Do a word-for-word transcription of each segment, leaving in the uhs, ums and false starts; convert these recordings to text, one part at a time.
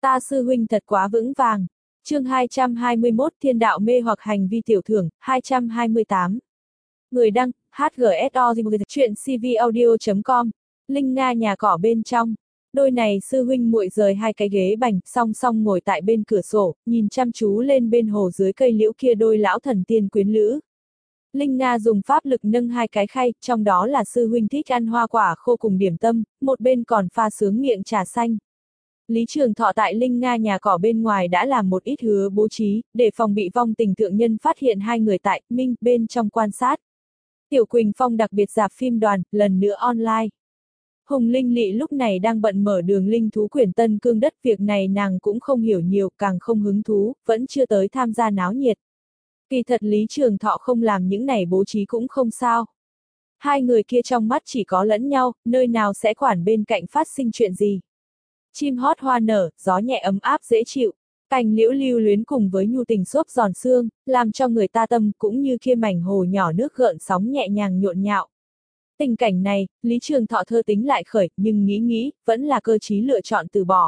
Ta sư huynh thật quá vững vàng. Chương hai trăm hai mươi mốt Thiên đạo mê hoặc hành vi tiểu thưởng, hai trăm hai mươi tám. Người đăng, hát giê ét o chuyện cvaudio chấm com. Linh Nga nhà cỏ bên trong. Đôi này sư huynh muội rời hai cái ghế bành, song song ngồi tại bên cửa sổ, nhìn chăm chú lên bên hồ dưới cây liễu kia đôi lão thần tiên quyến lữ. Linh Nga dùng pháp lực nâng hai cái khay, trong đó là sư huynh thích ăn hoa quả khô cùng điểm tâm, một bên còn pha sướng miệng trà xanh. Lý Trường Thọ tại Linh Nga nhà cỏ bên ngoài đã làm một ít hứa bố trí, để phòng bị vong tình thượng nhân phát hiện hai người tại Minh bên trong quan sát. Tiểu Quỳnh Phong đặc biệt dạp phim đoàn, lần nữa online. Hùng Linh Lị lúc này đang bận mở đường linh thú quyển Tân Cương đất, việc này nàng cũng không hiểu nhiều, càng không hứng thú, vẫn chưa tới tham gia náo nhiệt. Kỳ thật Lý Trường Thọ không làm những này bố trí cũng không sao. Hai người kia trong mắt chỉ có lẫn nhau, nơi nào sẽ quản bên cạnh phát sinh chuyện gì. Chim hót hoa nở, gió nhẹ ấm áp dễ chịu, cành liễu lưu luyến cùng với nhu tình xốp giòn xương, làm cho người ta tâm cũng như kia mảnh hồ nhỏ nước gợn sóng nhẹ nhàng nhộn nhạo. Tình cảnh này, Lý Trường Thọ thơ tính lại khởi, nhưng nghĩ nghĩ, vẫn là cơ trí lựa chọn từ bỏ.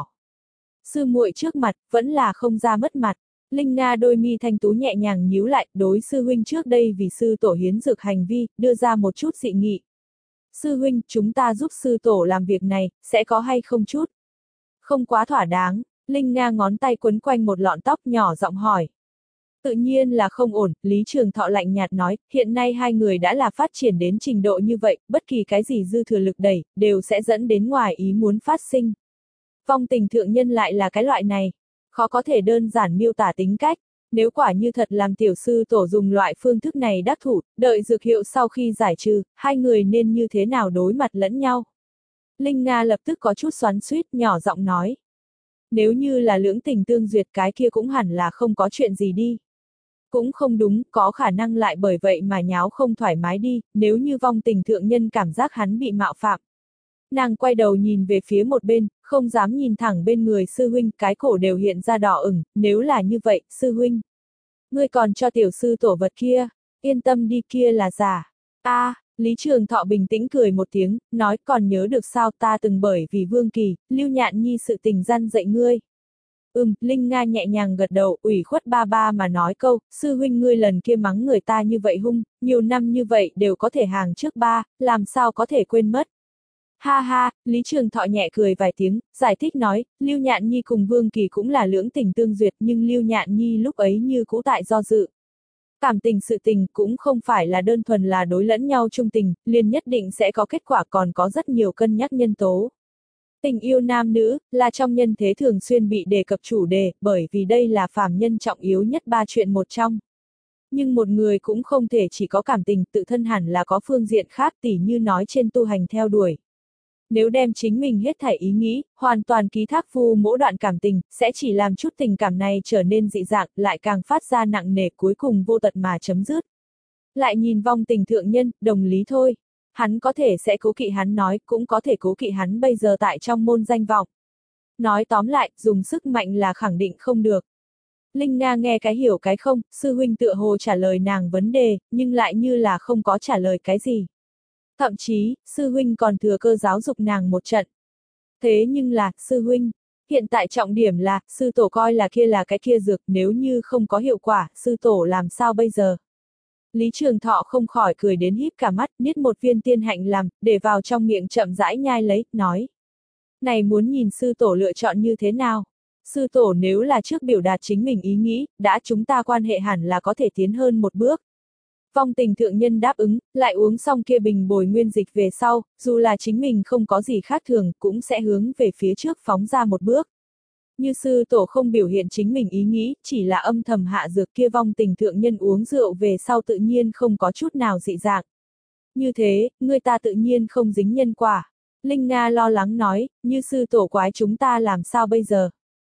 Sư muội trước mặt, vẫn là không ra mất mặt. Linh Nga đôi mi thanh tú nhẹ nhàng nhíu lại, đối sư huynh trước đây vì sư tổ hiến dược hành vi, đưa ra một chút dị nghị. Sư huynh, chúng ta giúp sư tổ làm việc này, sẽ có hay không chút? Không quá thỏa đáng, Linh Nga ngón tay quấn quanh một lọn tóc nhỏ giọng hỏi. Tự nhiên là không ổn, Lý Trường Thọ lạnh nhạt nói, hiện nay hai người đã là phát triển đến trình độ như vậy, bất kỳ cái gì dư thừa lực đẩy, đều sẽ dẫn đến ngoài ý muốn phát sinh. Vong tình thượng nhân lại là cái loại này, khó có thể đơn giản miêu tả tính cách, nếu quả như thật làm tiểu sư tổ dùng loại phương thức này đắc thủ, đợi dược hiệu sau khi giải trừ, hai người nên như thế nào đối mặt lẫn nhau. Linh Nga lập tức có chút xoắn xuýt, nhỏ giọng nói. Nếu như là lưỡng tình tương duyệt cái kia cũng hẳn là không có chuyện gì đi. Cũng không đúng, có khả năng lại bởi vậy mà nháo không thoải mái đi, nếu như vong tình thượng nhân cảm giác hắn bị mạo phạm. Nàng quay đầu nhìn về phía một bên, không dám nhìn thẳng bên người sư huynh, cái cổ đều hiện ra đỏ ửng, nếu là như vậy, sư huynh. Ngươi còn cho tiểu sư tổ vật kia, yên tâm đi, kia là giả. A, à, Lý Trường Thọ bình tĩnh cười một tiếng, nói còn nhớ được sao, ta từng bởi vì Vương Kỳ, Lưu Nhạn Nhi sự tình gian dạy ngươi. Ừm, Linh Nga nhẹ nhàng gật đầu, ủy khuất ba ba mà nói câu, sư huynh ngươi lần kia mắng người ta như vậy hung, nhiều năm như vậy đều có thể hàng trước ba, làm sao có thể quên mất. Ha ha, Lý Trường Thọ nhẹ cười vài tiếng, giải thích nói, Lưu Nhạn Nhi cùng Vương Kỳ cũng là lưỡng tình tương duyệt, nhưng Lưu Nhạn Nhi lúc ấy như cũ tại do dự. Cảm tình sự tình cũng không phải là đơn thuần là đối lẫn nhau trung tình, liền nhất định sẽ có kết quả, còn có rất nhiều cân nhắc nhân tố. Tình yêu nam nữ, là trong nhân thế thường xuyên bị đề cập chủ đề, bởi vì đây là phàm nhân trọng yếu nhất ba chuyện một trong. Nhưng một người cũng không thể chỉ có cảm tình, tự thân hẳn là có phương diện khác, tỉ như nói trên tu hành theo đuổi. Nếu đem chính mình hết thảy ý nghĩ, hoàn toàn ký thác vu mỗi đoạn cảm tình, sẽ chỉ làm chút tình cảm này trở nên dị dạng, lại càng phát ra nặng nề, cuối cùng vô tật mà chấm dứt. Lại nhìn vong tình thượng nhân, đồng lý thôi. Hắn có thể sẽ cố kỵ hắn nói, cũng có thể cố kỵ hắn bây giờ tại trong môn danh vọng. Nói tóm lại, dùng sức mạnh là khẳng định không được. Linh Nga nghe cái hiểu cái không, sư huynh tựa hồ trả lời nàng vấn đề, nhưng lại như là không có trả lời cái gì. Thậm chí, sư huynh còn thừa cơ giáo dục nàng một trận. Thế nhưng là, sư huynh, hiện tại trọng điểm là, sư tổ coi là kia là cái kia dược, nếu như không có hiệu quả, sư tổ làm sao bây giờ? Lý Trường Thọ không khỏi cười đến híp cả mắt, niết một viên tiên hạnh làm, để vào trong miệng chậm rãi nhai lấy, nói. Này muốn nhìn sư tổ lựa chọn như thế nào? Sư tổ nếu là trước biểu đạt chính mình ý nghĩ, đã chúng ta quan hệ hẳn là có thể tiến hơn một bước. Vong tình thượng nhân đáp ứng, lại uống xong kia bình bồi nguyên dịch về sau, dù là chính mình không có gì khác thường, cũng sẽ hướng về phía trước phóng ra một bước. Như sư tổ không biểu hiện chính mình ý nghĩ, chỉ là âm thầm hạ dược, kia vong tình thượng nhân uống rượu về sau tự nhiên không có chút nào dị dạng. Như thế, người ta tự nhiên không dính nhân quả. Linh Nga lo lắng nói, như sư tổ quái chúng ta làm sao bây giờ?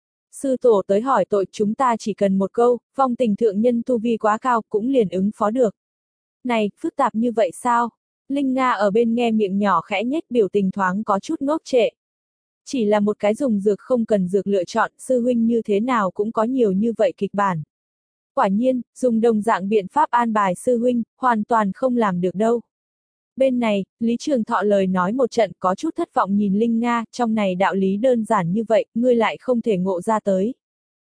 Sư tổ tới hỏi tội, chúng ta chỉ cần một câu, vong tình thượng nhân tu vi quá cao, cũng liền ứng phó được. Này, phức tạp như vậy sao? Linh Nga ở bên nghe miệng nhỏ khẽ nhếch, biểu tình thoáng có chút ngốc trệ. Chỉ là một cái dùng dược không cần dược lựa chọn, sư huynh như thế nào cũng có nhiều như vậy kịch bản. Quả nhiên, dùng đồng dạng biện pháp an bài sư huynh, hoàn toàn không làm được đâu. Bên này, Lý Trường Thọ lời nói một trận có chút thất vọng nhìn Linh Nga, trong này đạo lý đơn giản như vậy, ngươi lại không thể ngộ ra tới.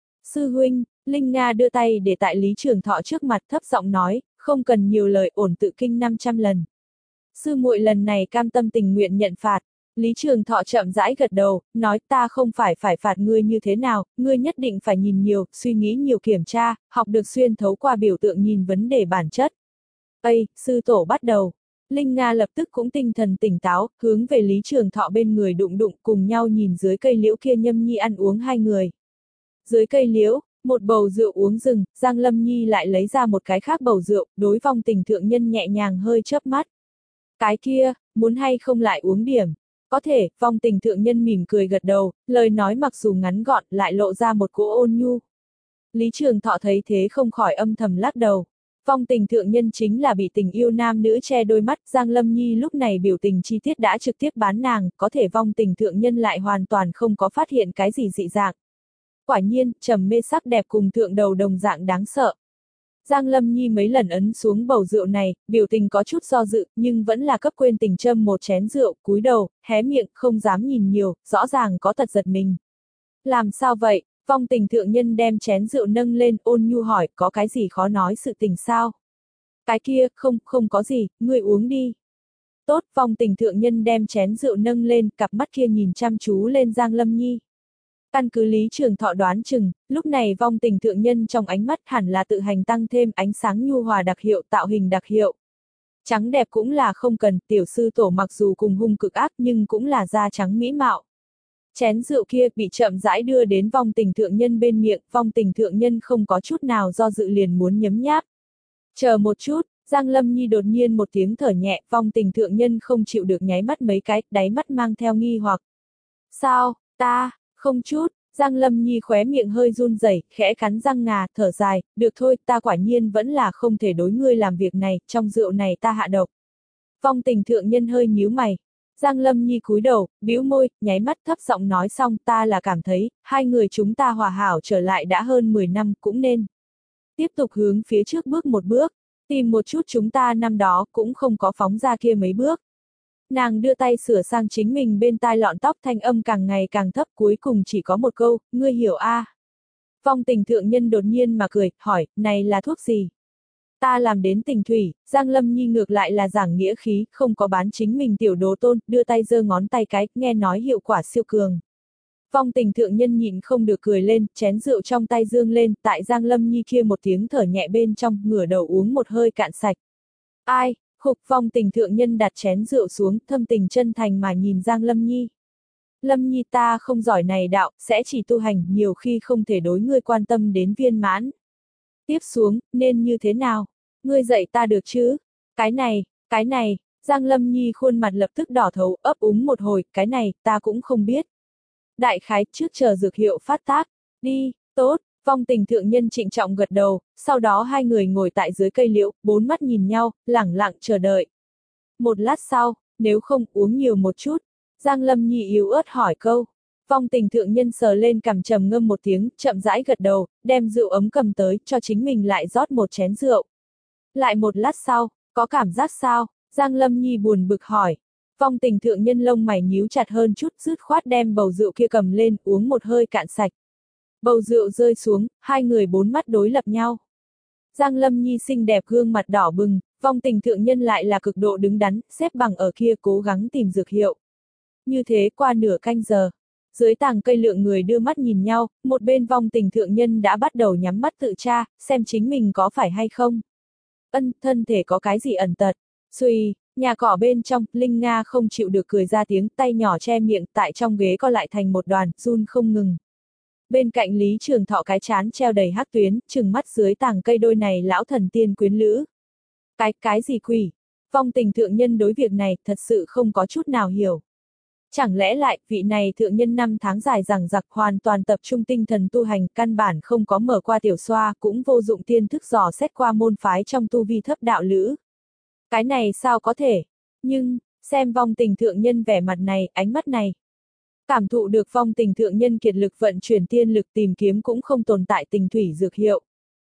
Sư huynh, Linh Nga đưa tay để tại Lý Trường Thọ trước mặt thấp giọng nói, không cần nhiều lời, ổn tự kinh năm trăm lần. Sư muội lần này cam tâm tình nguyện nhận phạt. Lý Trường Thọ chậm rãi gật đầu, nói ta không phải phải phạt ngươi như thế nào, ngươi nhất định phải nhìn nhiều, suy nghĩ nhiều kiểm tra, học được xuyên thấu qua biểu tượng nhìn vấn đề bản chất. Ây, sư tổ bắt đầu. Linh Nga lập tức cũng tinh thần tỉnh táo, hướng về Lý Trường Thọ bên người đụng đụng cùng nhau nhìn dưới cây liễu kia Nhâm Nhi ăn uống hai người. Dưới cây liễu, một bầu rượu uống rừng, Giang Lâm Nhi lại lấy ra một cái khác bầu rượu, đối vong tình thượng nhân nhẹ nhàng hơi chớp mắt. Cái kia, muốn hay không lại uống điểm? Có thể, vong tình thượng nhân mỉm cười gật đầu, lời nói mặc dù ngắn gọn lại lộ ra một cỗ ôn nhu. Lý Trường Thọ thấy thế không khỏi âm thầm lắc đầu. Vong tình thượng nhân chính là bị tình yêu nam nữ che đôi mắt, Giang Lâm Nhi lúc này biểu tình chi tiết đã trực tiếp bán nàng, có thể vong tình thượng nhân lại hoàn toàn không có phát hiện cái gì dị dạng. Quả nhiên, trầm mê sắc đẹp cùng thượng đầu đồng dạng đáng sợ. Giang Lâm Nhi mấy lần ấn xuống bầu rượu này, biểu tình có chút do dự, nhưng vẫn là cấp quên tình châm một chén rượu, cúi đầu, hé miệng, không dám nhìn nhiều, rõ ràng có tật giật mình. Làm sao vậy? Vong tình thượng nhân đem chén rượu nâng lên, ôn nhu hỏi, có cái gì khó nói sự tình sao? Cái kia, không, không có gì, ngươi uống đi. Tốt, vong tình thượng nhân đem chén rượu nâng lên, cặp mắt kia nhìn chăm chú lên Giang Lâm Nhi. Căn cứ Lý Trường Thọ đoán chừng, lúc này vong tình thượng nhân trong ánh mắt hẳn là tự hành tăng thêm ánh sáng nhu hòa đặc hiệu, tạo hình đặc hiệu. Trắng đẹp cũng là không cần, tiểu sư tổ mặc dù cùng hung cực ác nhưng cũng là da trắng mỹ mạo. Chén rượu kia bị chậm rãi đưa đến vong tình thượng nhân bên miệng, vong tình thượng nhân không có chút nào do dự liền muốn nhấm nháp. Chờ một chút, Giang Lâm Nhi đột nhiên một tiếng thở nhẹ, vong tình thượng nhân không chịu được nháy mắt mấy cái, đáy mắt mang theo nghi hoặc. Sao, ta, không chút, Giang Lâm Nhi khóe miệng hơi run rẩy, khẽ cắn răng ngà, thở dài, được thôi, ta quả nhiên vẫn là không thể đối ngươi làm việc này, trong rượu này ta hạ độc. Vong tình thượng nhân hơi nhíu mày. Giang Lâm Nhi cúi đầu, bĩu môi, nháy mắt thấp giọng nói xong, ta là cảm thấy, hai người chúng ta hòa hảo trở lại đã hơn mười năm, cũng nên tiếp tục hướng phía trước bước một bước, tìm một chút chúng ta năm đó cũng không có phóng ra kia mấy bước. Nàng đưa tay sửa sang chính mình bên tai lọn tóc, thanh âm càng ngày càng thấp, cuối cùng chỉ có một câu, ngươi hiểu a? À? Vong tình thượng nhân đột nhiên mà cười, hỏi, này là thuốc gì? Ta làm đến tình thủy, Giang Lâm Nhi ngược lại là giảng nghĩa khí, không có bán chính mình tiểu đồ tôn, đưa tay giơ ngón tay cái, nghe nói hiệu quả siêu cường. Vong tình thượng nhân nhịn không được cười lên, chén rượu trong tay dương lên, tại Giang Lâm Nhi kia một tiếng thở nhẹ bên trong, ngửa đầu uống một hơi cạn sạch. Ai? Khục, vong tình thượng nhân đặt chén rượu xuống, thâm tình chân thành mà nhìn Giang Lâm Nhi. Lâm Nhi ta không giỏi này đạo, sẽ chỉ tu hành, nhiều khi không thể đối ngươi quan tâm đến viên mãn. Tiếp xuống, nên như thế nào? Ngươi dạy ta được chứ? Cái này, cái này, Giang Lâm Nhi khuôn mặt lập tức đỏ thấu, ấp úng một hồi, cái này, ta cũng không biết. Đại khái, trước chờ dược hiệu phát tác, đi, tốt, vong tình thượng nhân trịnh trọng gật đầu, sau đó hai người ngồi tại dưới cây liễu, bốn mắt nhìn nhau, lẳng lặng chờ đợi. Một lát sau, nếu không uống nhiều một chút, Giang Lâm Nhi yếu ớt hỏi câu. Vong tình thượng nhân sờ lên cằm trầm ngâm một tiếng, chậm rãi gật đầu, đem rượu ấm cầm tới, cho chính mình lại rót một chén rượu. Lại một lát sau, có cảm giác sao? Giang Lâm Nhi buồn bực hỏi. Vong tình thượng nhân lông mày nhíu chặt hơn chút, dứt khoát đem bầu rượu kia cầm lên, uống một hơi cạn sạch. Bầu rượu rơi xuống, hai người bốn mắt đối lập nhau. Giang Lâm Nhi xinh đẹp gương mặt đỏ bừng, vong tình thượng nhân lại là cực độ đứng đắn, xếp bằng ở kia cố gắng tìm dược hiệu. Như thế qua nửa canh giờ. Dưới tàng cây lượng người đưa mắt nhìn nhau, một bên vong tình thượng nhân đã bắt đầu nhắm mắt tự tra, xem chính mình có phải hay không. Ân, thân thể có cái gì ẩn tật. Xuy, nhà cỏ bên trong, Linh Nga không chịu được cười ra tiếng, tay nhỏ che miệng, tại trong ghế co lại thành một đoàn, run không ngừng. Bên cạnh Lý Trường Thọ cái chán treo đầy hắc tuyến, trừng mắt dưới tàng cây đôi này lão thần tiên quyến lữ. Cái, cái gì quỷ? Vong tình thượng nhân đối việc này, thật sự không có chút nào hiểu. Chẳng lẽ lại, vị này thượng nhân năm tháng dài rằng giặc hoàn toàn tập trung tinh thần tu hành, căn bản không có mở qua tiểu xoa, cũng vô dụng tiên thức dò xét qua môn phái trong tu vi thấp đạo lữ. Cái này sao có thể? Nhưng, xem vong tình thượng nhân vẻ mặt này, ánh mắt này. Cảm thụ được vong tình thượng nhân kiệt lực vận chuyển tiên lực tìm kiếm cũng không tồn tại tình thủy dược hiệu.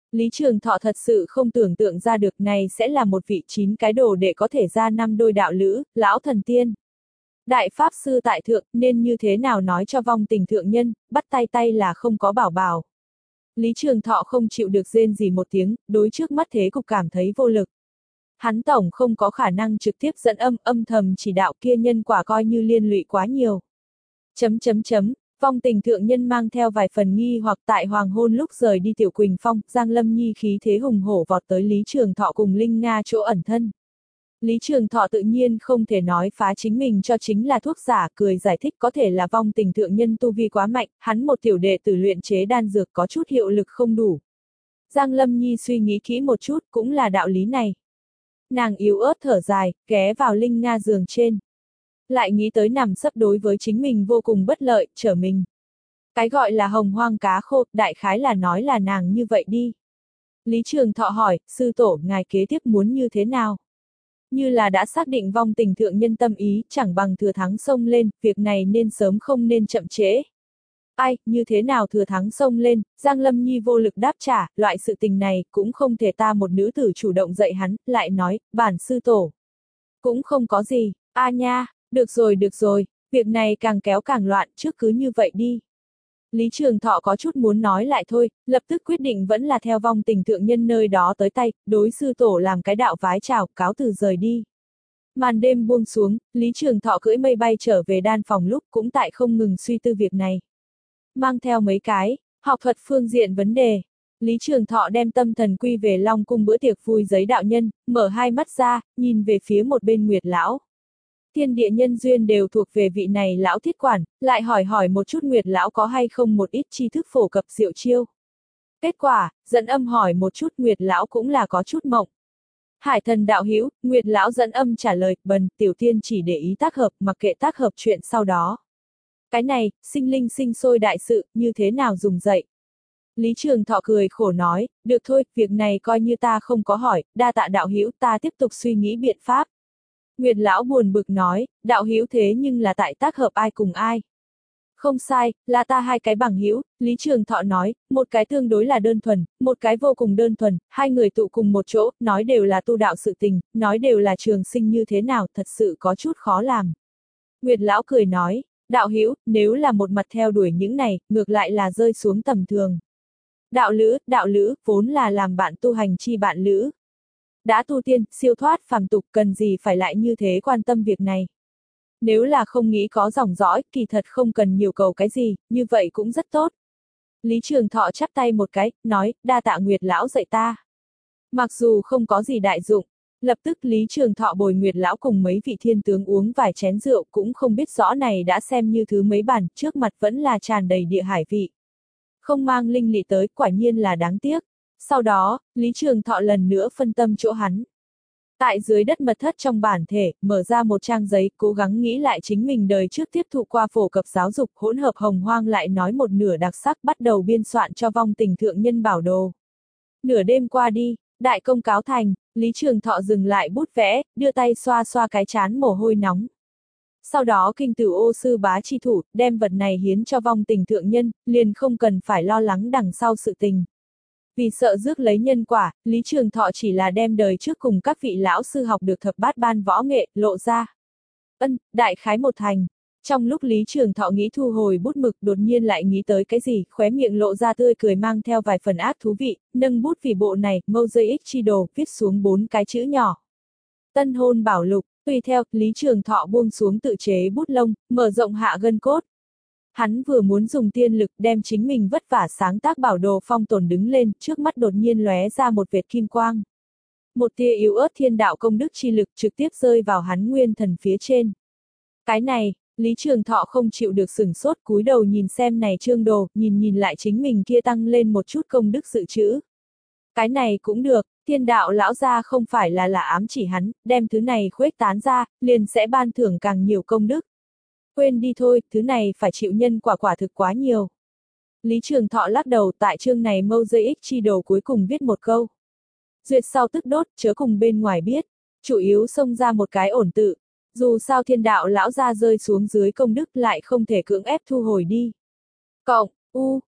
Lý Trường Thọ thật sự không tưởng tượng ra được này sẽ là một vị chín cái đồ để có thể ra năm đôi đạo lữ, lão thần tiên. Đại Pháp Sư tại thượng, nên như thế nào nói cho vong tình thượng nhân, bắt tay tay là không có bảo bảo. Lý Trường Thọ không chịu được rên gì một tiếng, đối trước mắt thế cục cảm thấy vô lực. Hắn tổng không có khả năng trực tiếp dẫn âm, âm thầm chỉ đạo kia nhân quả coi như liên lụy quá nhiều. Chấm chấm chấm, vong tình thượng nhân mang theo vài phần nghi hoặc tại hoàng hôn lúc rời đi Tiểu Quỳnh Phong, Giang Lâm Nhi khí thế hùng hổ vọt tới Lý Trường Thọ cùng Linh Nga chỗ ẩn thân. Lý Trường Thọ tự nhiên không thể nói phá chính mình cho chính là thuốc giả, cười giải thích có thể là vong tình thượng nhân tu vi quá mạnh, hắn một tiểu đệ tử luyện chế đan dược có chút hiệu lực không đủ. Giang Lâm Nhi suy nghĩ kỹ một chút, cũng là đạo lý này. Nàng yếu ớt thở dài, ghé vào Linh Nga giường trên. Lại nghĩ tới nằm sấp đối với chính mình vô cùng bất lợi, trở mình. Cái gọi là hồng hoang cá khô, đại khái là nói là nàng như vậy đi. Lý Trường Thọ hỏi, sư tổ, ngài kế tiếp muốn như thế nào? Như là đã xác định vong tình thượng nhân tâm ý, chẳng bằng thừa thắng xông lên, việc này nên sớm không nên chậm trễ. Ai, như thế nào thừa thắng xông lên, Giang Lâm Nhi vô lực đáp trả, loại sự tình này, cũng không thể ta một nữ tử chủ động dạy hắn, lại nói, bản sư tổ. Cũng không có gì, a nha, được rồi được rồi, việc này càng kéo càng loạn, trước cứ như vậy đi. Lý Trường Thọ có chút muốn nói lại thôi, lập tức quyết định vẫn là theo vong tình thượng nhân nơi đó tới tay, đối sư tổ làm cái đạo vái chào, cáo từ rời đi. Màn đêm buông xuống, Lý Trường Thọ cưỡi mây bay trở về đan phòng lúc cũng tại không ngừng suy tư việc này. Mang theo mấy cái, học thuật phương diện vấn đề. Lý Trường Thọ đem tâm thần quy về Long Cung bữa tiệc vui giấy đạo nhân, mở hai mắt ra, nhìn về phía một bên Nguyệt Lão. Thiên địa nhân duyên đều thuộc về vị này lão thiết quản, lại hỏi hỏi một chút Nguyệt Lão có hay không một ít tri thức phổ cập diệu chiêu. Kết quả, dẫn âm hỏi một chút Nguyệt Lão cũng là có chút mộng. Hải thần đạo hữu, Nguyệt Lão dẫn âm trả lời, bần, tiểu tiên chỉ để ý tác hợp, mặc kệ tác hợp chuyện sau đó. Cái này, sinh linh sinh sôi đại sự, như thế nào dùng dậy? Lý Trường Thọ cười khổ nói, được thôi, việc này coi như ta không có hỏi, đa tạ đạo hữu, ta tiếp tục suy nghĩ biện pháp. Nguyệt Lão buồn bực nói, đạo hữu thế nhưng là tại tác hợp ai cùng ai. Không sai, là ta hai cái bằng hữu, Lý Trường Thọ nói, một cái tương đối là đơn thuần, một cái vô cùng đơn thuần, hai người tụ cùng một chỗ, nói đều là tu đạo sự tình, nói đều là trường sinh như thế nào, thật sự có chút khó làm. Nguyệt Lão cười nói, đạo hữu, nếu là một mặt theo đuổi những này, ngược lại là rơi xuống tầm thường. Đạo lữ, đạo lữ, vốn là làm bạn tu hành chi bạn lữ. Đã tu tiên, siêu thoát phàm tục, cần gì phải lại như thế quan tâm việc này. Nếu là không nghĩ có dòng dõi, kỳ thật không cần nhiều cầu cái gì, như vậy cũng rất tốt. Lý Trường Thọ chắp tay một cái, nói, đa tạ Nguyệt Lão dạy ta. Mặc dù không có gì đại dụng, lập tức Lý Trường Thọ bồi Nguyệt Lão cùng mấy vị thiên tướng uống vài chén rượu, cũng không biết rõ này đã xem như thứ mấy bản, trước mặt vẫn là tràn đầy địa hải vị. Không mang linh lị tới, quả nhiên là đáng tiếc. Sau đó, Lý Trường Thọ lần nữa phân tâm chỗ hắn. Tại dưới đất mật thất trong bản thể, mở ra một trang giấy, cố gắng nghĩ lại chính mình đời trước tiếp thụ qua phổ cập giáo dục, hỗn hợp hồng hoang lại nói một nửa đặc sắc, bắt đầu biên soạn cho vong tình thượng nhân bảo đồ. Nửa đêm qua đi, đại công cáo thành, Lý Trường Thọ dừng lại bút vẽ, đưa tay xoa xoa cái trán mồ hôi nóng. Sau đó kinh tử ô sư bá chi thủ, đem vật này hiến cho vong tình thượng nhân, liền không cần phải lo lắng đằng sau sự tình. Vì sợ rước lấy nhân quả, Lý Trường Thọ chỉ là đem đời trước cùng các vị lão sư học được thập bát ban võ nghệ, lộ ra. Ân, đại khái một thành. Trong lúc Lý Trường Thọ nghĩ thu hồi bút mực, đột nhiên lại nghĩ tới cái gì, khóe miệng lộ ra tươi cười mang theo vài phần ác thú vị, nâng bút vì bộ này, mâu dây ích chi đồ, viết xuống bốn cái chữ nhỏ. Tân hôn bảo lục, tùy theo, Lý Trường Thọ buông xuống tự chế bút lông, mở rộng hạ gân cốt. Hắn vừa muốn dùng tiên lực đem chính mình vất vả sáng tác bảo đồ phong tồn đứng lên, trước mắt đột nhiên lóe ra một vệt kim quang. Một tia yếu ớt thiên đạo công đức chi lực trực tiếp rơi vào hắn nguyên thần phía trên. Cái này, Lý Trường Thọ không chịu được sửng sốt, cúi đầu nhìn xem này chương đồ, nhìn nhìn lại chính mình kia tăng lên một chút công đức dự trữ. Cái này cũng được, thiên đạo lão gia không phải là là ám chỉ hắn, đem thứ này khuếch tán ra, liền sẽ ban thưởng càng nhiều công đức. Quên đi thôi, thứ này phải chịu nhân quả quả thực quá nhiều. Lý Trường Thọ lắc đầu, tại chương này mâu dây ích chi đồ cuối cùng viết một câu. Duyệt sau tức đốt, chớ cùng bên ngoài biết. Chủ yếu xông ra một cái ổn tự. Dù sao thiên đạo lão gia rơi xuống dưới công đức lại không thể cưỡng ép thu hồi đi. Cộng, u,